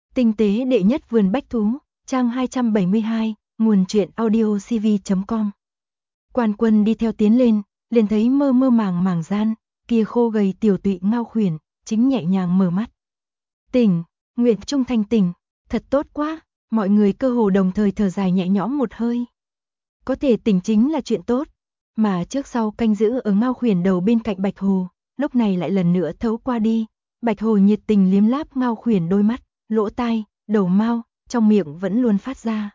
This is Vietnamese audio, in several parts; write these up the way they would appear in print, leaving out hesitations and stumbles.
Tinh tế đệ nhất vườn bách thú, trang 272, nguồn truyện audiocv.com. Quan Quân đi theo tiến lên, liền thấy mơ mơ màng màng gian, kia khô gầy tiểu tụy Ngao Khuyển, chính nhẹ nhàng mở mắt. Tỉnh, Nguyệt Trung Thành tỉnh, thật tốt quá, mọi người cơ hồ đồng thời thở dài nhẹ nhõm một hơi. Có thể tỉnh chính là chuyện tốt, mà trước sau canh giữ ở Ngao Khuyển đầu bên cạnh Bạch Hồ, lúc này lại lần nữa thấu qua đi. Bạch Hồ nhiệt tình liếm láp Ngao Khuyển đôi mắt, lỗ tai, đầu mao, trong miệng vẫn luôn phát ra.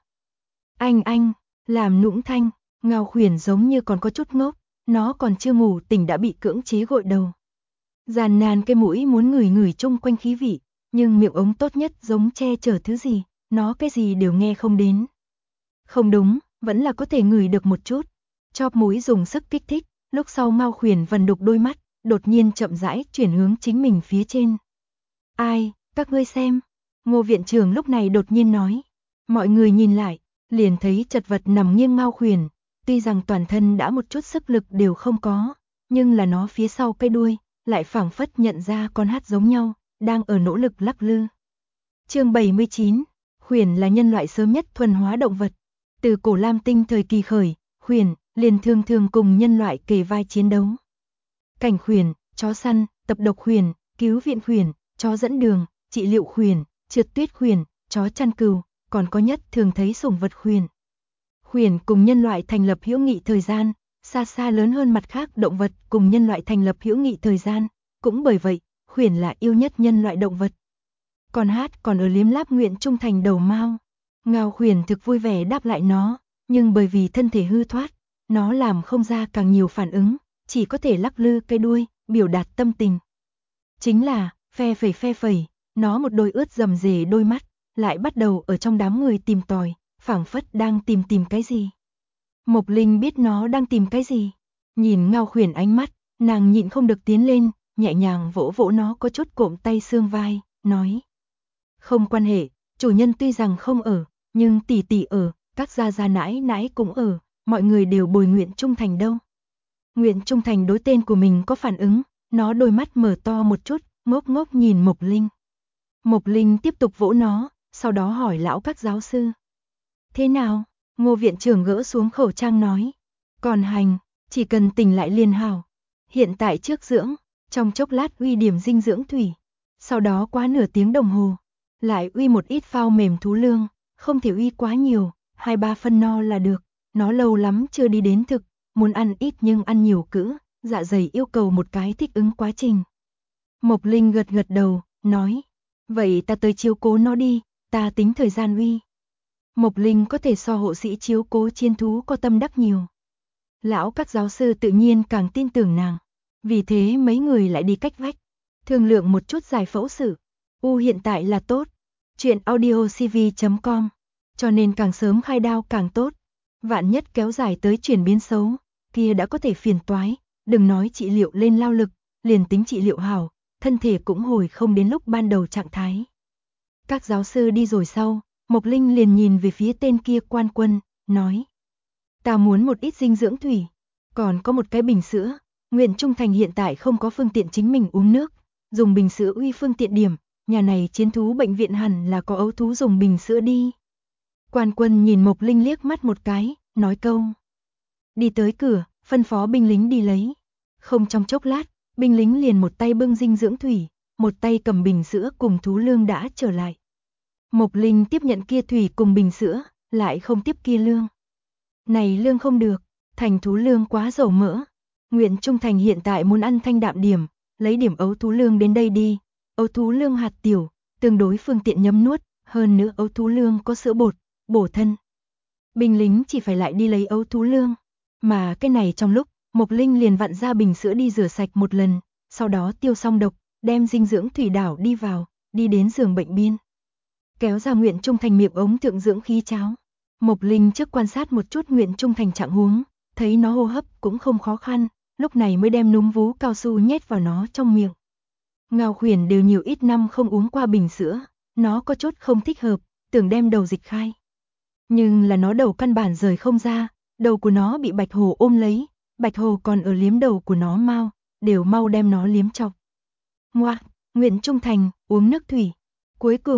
Anh, làm nũng thanh, Ngao Khuyển giống như còn có chút ngốc, nó còn chưa ngủ tỉnh đã bị cưỡng chế gội đầu. Giàn nàn cái mũi muốn ngửi ngửi chung quanh khí vị, nhưng miệng ống tốt nhất giống che chở thứ gì, nó cái gì đều nghe không đến. Không đúng, vẫn là có thể ngửi được một chút. Chóp mũi dùng sức kích thích, lúc sau Ngao Khuyển vần đục đôi mắt, đột nhiên chậm rãi chuyển hướng chính mình phía trên. Ai, các ngươi xem, Ngô viện trưởng lúc này đột nhiên nói. Mọi người nhìn lại, liền thấy chật vật nằm nghiêng Ngao Khuyển, tuy rằng toàn thân đã một chút sức lực đều không có, nhưng là nó phía sau cái đuôi, lại phảng phất nhận ra con hát giống nhau, đang ở nỗ lực lắc lư. Chương 79, Khuyển là nhân loại sớm nhất thuần hóa động vật. Từ cổ Lam Tinh thời kỳ khởi, Khuyển liền thường cùng nhân loại kề vai chiến đấu. Cảnh Khuyển, chó săn, tập độc Khuyển, cứu viện Khuyển, chó dẫn đường, trị liệu Khuyển, trượt tuyết Khuyển, chó chăn cừu, còn có nhất thường thấy sủng vật Khuyển. Khuyển cùng nhân loại thành lập hữu nghị thời gian, xa xa lớn hơn mặt khác động vật cùng nhân loại thành lập hữu nghị thời gian, cũng bởi vậy, Khuyển là yêu nhất nhân loại động vật. Con hát còn ở liếm láp Nguyện Trung Thành đầu mao. Ngao Khuyển thực vui vẻ đáp lại nó, nhưng bởi vì thân thể hư thoát, nó làm không ra càng nhiều phản ứng, chỉ có thể lắc lư cái đuôi, biểu đạt tâm tình. Chính là, phe phẩy, nó một đôi ướt rầm rề đôi mắt, lại bắt đầu ở trong đám người tìm tòi, phảng phất đang tìm cái gì. Mộc Linh biết nó đang tìm cái gì. Nhìn Ngao Khuyển ánh mắt, nàng nhịn không được tiến lên, nhẹ nhàng vỗ vỗ nó có chút cộm tay xương vai, nói. Không quan hệ, chủ nhân tuy rằng không ở, nhưng tỷ tỷ ở, các gia gia nãi nãi cũng ở, mọi người đều bồi Nguyện Trung Thành đâu. Nguyện Trung Thành đối tên của mình có phản ứng, nó đôi mắt mở to một chút, ngốc ngốc nhìn Mộc Linh. Mộc Linh tiếp tục vỗ nó, sau đó hỏi lão các giáo sư. Thế nào? Ngô viện trưởng gỡ xuống khẩu trang nói. Còn hành, chỉ cần tỉnh lại liền hảo. Hiện tại trước dưỡng, trong chốc lát uy điểm dinh dưỡng thủy. Sau đó quá nửa tiếng đồng hồ, lại uy một ít phao mềm thú lương, không thể uy quá nhiều, 2-3 phân no là được. Nó lâu lắm chưa đi đến thực, muốn ăn ít nhưng ăn nhiều cữ, dạ dày yêu cầu một cái thích ứng quá trình. Mộc Linh gật gật đầu, nói. Vậy ta tới chiếu cố nó đi, ta tính thời gian uy. Mộc Linh có thể so hộ sĩ chiếu cố chiên thú có tâm đắc nhiều. Lão các giáo sư tự nhiên càng tin tưởng nàng. Vì thế mấy người lại đi cách vách, thương lượng một chút giải phẫu sự. Hiện tại là tốt. Chuyện audiocv.com. Cho nên càng sớm khai đao càng tốt. Vạn nhất kéo dài tới chuyển biến xấu, kia đã có thể phiền toái. Đừng nói trị liệu lên lao lực, liền tính trị liệu hảo, thân thể cũng hồi không đến lúc ban đầu trạng thái. Các giáo sư đi rồi sau, Mộc Linh liền nhìn về phía tên kia Quan Quân, nói. Ta muốn một ít dinh dưỡng thủy, còn có một cái bình sữa. Nguyện Trung Thành hiện tại không có phương tiện chính mình uống nước, dùng bình sữa uy phương tiện điểm, nhà này chiến thú bệnh viện hẳn là có ấu thú dùng bình sữa đi. Quan Quân nhìn Mộc Linh liếc mắt một cái, nói câu. Đi tới cửa, phân phó binh lính đi lấy. Không trong chốc lát, binh lính liền một tay bưng dinh dưỡng thủy, một tay cầm bình sữa cùng thú lương đã trở lại. Mộc Linh tiếp nhận kia thủy cùng bình sữa, lại không tiếp kia lương. Này lương không được, thành thú lương quá dầu mỡ. Nguyện Trung Thành hiện tại muốn ăn thanh đạm điểm, lấy điểm ấu thú lương đến đây đi. Ấu thú lương hạt tiểu, tương đối phương tiện nhấm nuốt, hơn nữa ấu thú lương có sữa bột, bổ thân. Binh lính chỉ phải lại đi lấy ấu thú lương, mà cái này trong lúc, Mộc Linh liền vặn ra bình sữa đi rửa sạch một lần, sau đó tiêu xong độc, đem dinh dưỡng thủy đảo đi vào, đi đến giường bệnh biên. Kéo ra Nguyện Trung Thành miệng ống thượng dưỡng khí cháo. Mộc Linh trước quan sát một chút Nguyện Trung Thành trạng huống, thấy nó hô hấp cũng không khó khăn, lúc này mới đem núm vú cao su nhét vào nó trong miệng. Ngao Khuyển đều nhiều ít năm không uống qua bình sữa, nó có chút không thích hợp, tưởng đem đầu dịch khai. Nhưng là nó đầu căn bản rời không ra, đầu của nó bị Bạch Hồ ôm lấy, Bạch Hồ còn ở liếm đầu của nó đều mau đem nó liếm chọc. Nguyện Trung Thành, uống nước thủy. Cuối cùng,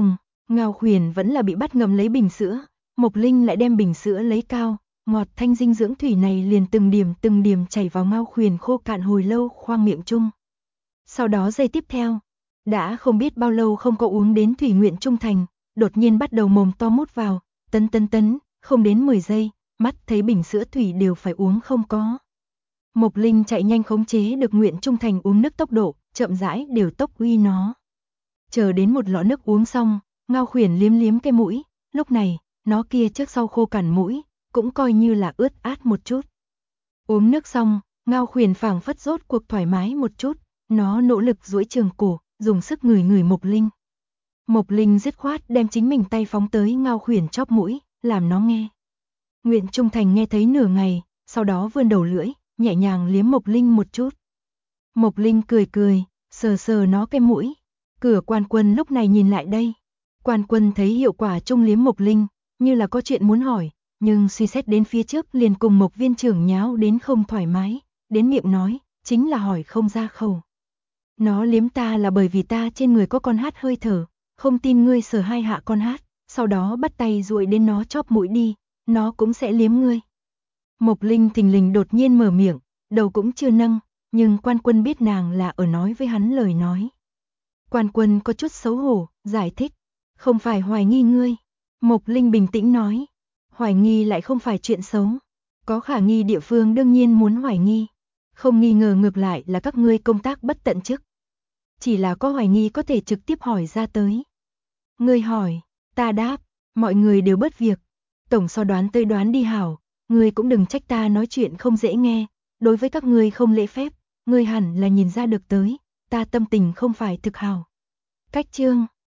Ngao Khuyển vẫn là bị bắt ngậm lấy bình sữa, Mộc Linh lại đem bình sữa lấy cao, ngọt thanh dinh dưỡng thủy này liền từng điểm chảy vào Ngao Khuyển khô cạn hồi lâu khoang miệng chung. Sau đó giây tiếp theo, đã không biết bao lâu không có uống đến thủy nguyện trung thành, đột nhiên bắt đầu mồm to mút vào, tấn, không đến 10 giây, mắt thấy bình sữa thủy đều phải uống không có. Mộc Linh chạy nhanh khống chế được nguyện trung thành uống nước tốc độ, chậm rãi đều tốc uy nó. Chờ đến một lọ nước uống xong, Ngao Khuyển liếm cái mũi, lúc này, nó kia trước sau khô cằn mũi, cũng coi như là ướt át một chút. Uống nước xong, Ngao Khuyển phảng phất rốt cuộc thoải mái một chút, nó nỗ lực duỗi trường cổ, dùng sức ngửi Mộc Linh. Mộc Linh dứt khoát đem chính mình tay phóng tới Ngao Khuyển chóp mũi, làm nó nghe. Nguyện trung thành nghe thấy nửa ngày, sau đó vươn đầu lưỡi, nhẹ nhàng liếm Mộc Linh một chút. Mộc Linh cười, sờ nó cái mũi. Cửa Quan Quân lúc này nhìn lại đây. Quan Quân thấy hiệu quả chung liếm Mộc Linh, như là có chuyện muốn hỏi, nhưng suy xét đến phía trước liền cùng Mộc viên trưởng nháo đến không thoải mái, đến miệng nói, chính là hỏi không ra khẩu. Nó liếm ta là bởi vì ta trên người có con hát hơi thở, không tin ngươi sờ hai hạ con hát, sau đó bắt tay duỗi đến nó chóp mũi đi, nó cũng sẽ liếm ngươi. Mộc Linh thình lình đột nhiên mở miệng, đầu cũng chưa nâng, nhưng Quan Quân biết nàng là ở nói với hắn lời nói. Quan Quân có chút xấu hổ, giải thích, không phải hoài nghi ngươi. Mộc Linh bình tĩnh nói, hoài nghi lại không phải chuyện xấu. Có khả nghi địa phương đương nhiên muốn hoài nghi. Không nghi ngờ ngược lại là các ngươi công tác bất tận chức. Chỉ là có hoài nghi có thể trực tiếp hỏi ra tới. Ngươi hỏi, ta đáp, mọi người đều bớt việc. Tổng so đoán tới đoán đi hảo, ngươi cũng đừng trách ta nói chuyện không dễ nghe. Đối với các ngươi không lễ phép, ngươi hẳn là nhìn ra được tới, ta tâm tình không phải thực hảo. Cách chương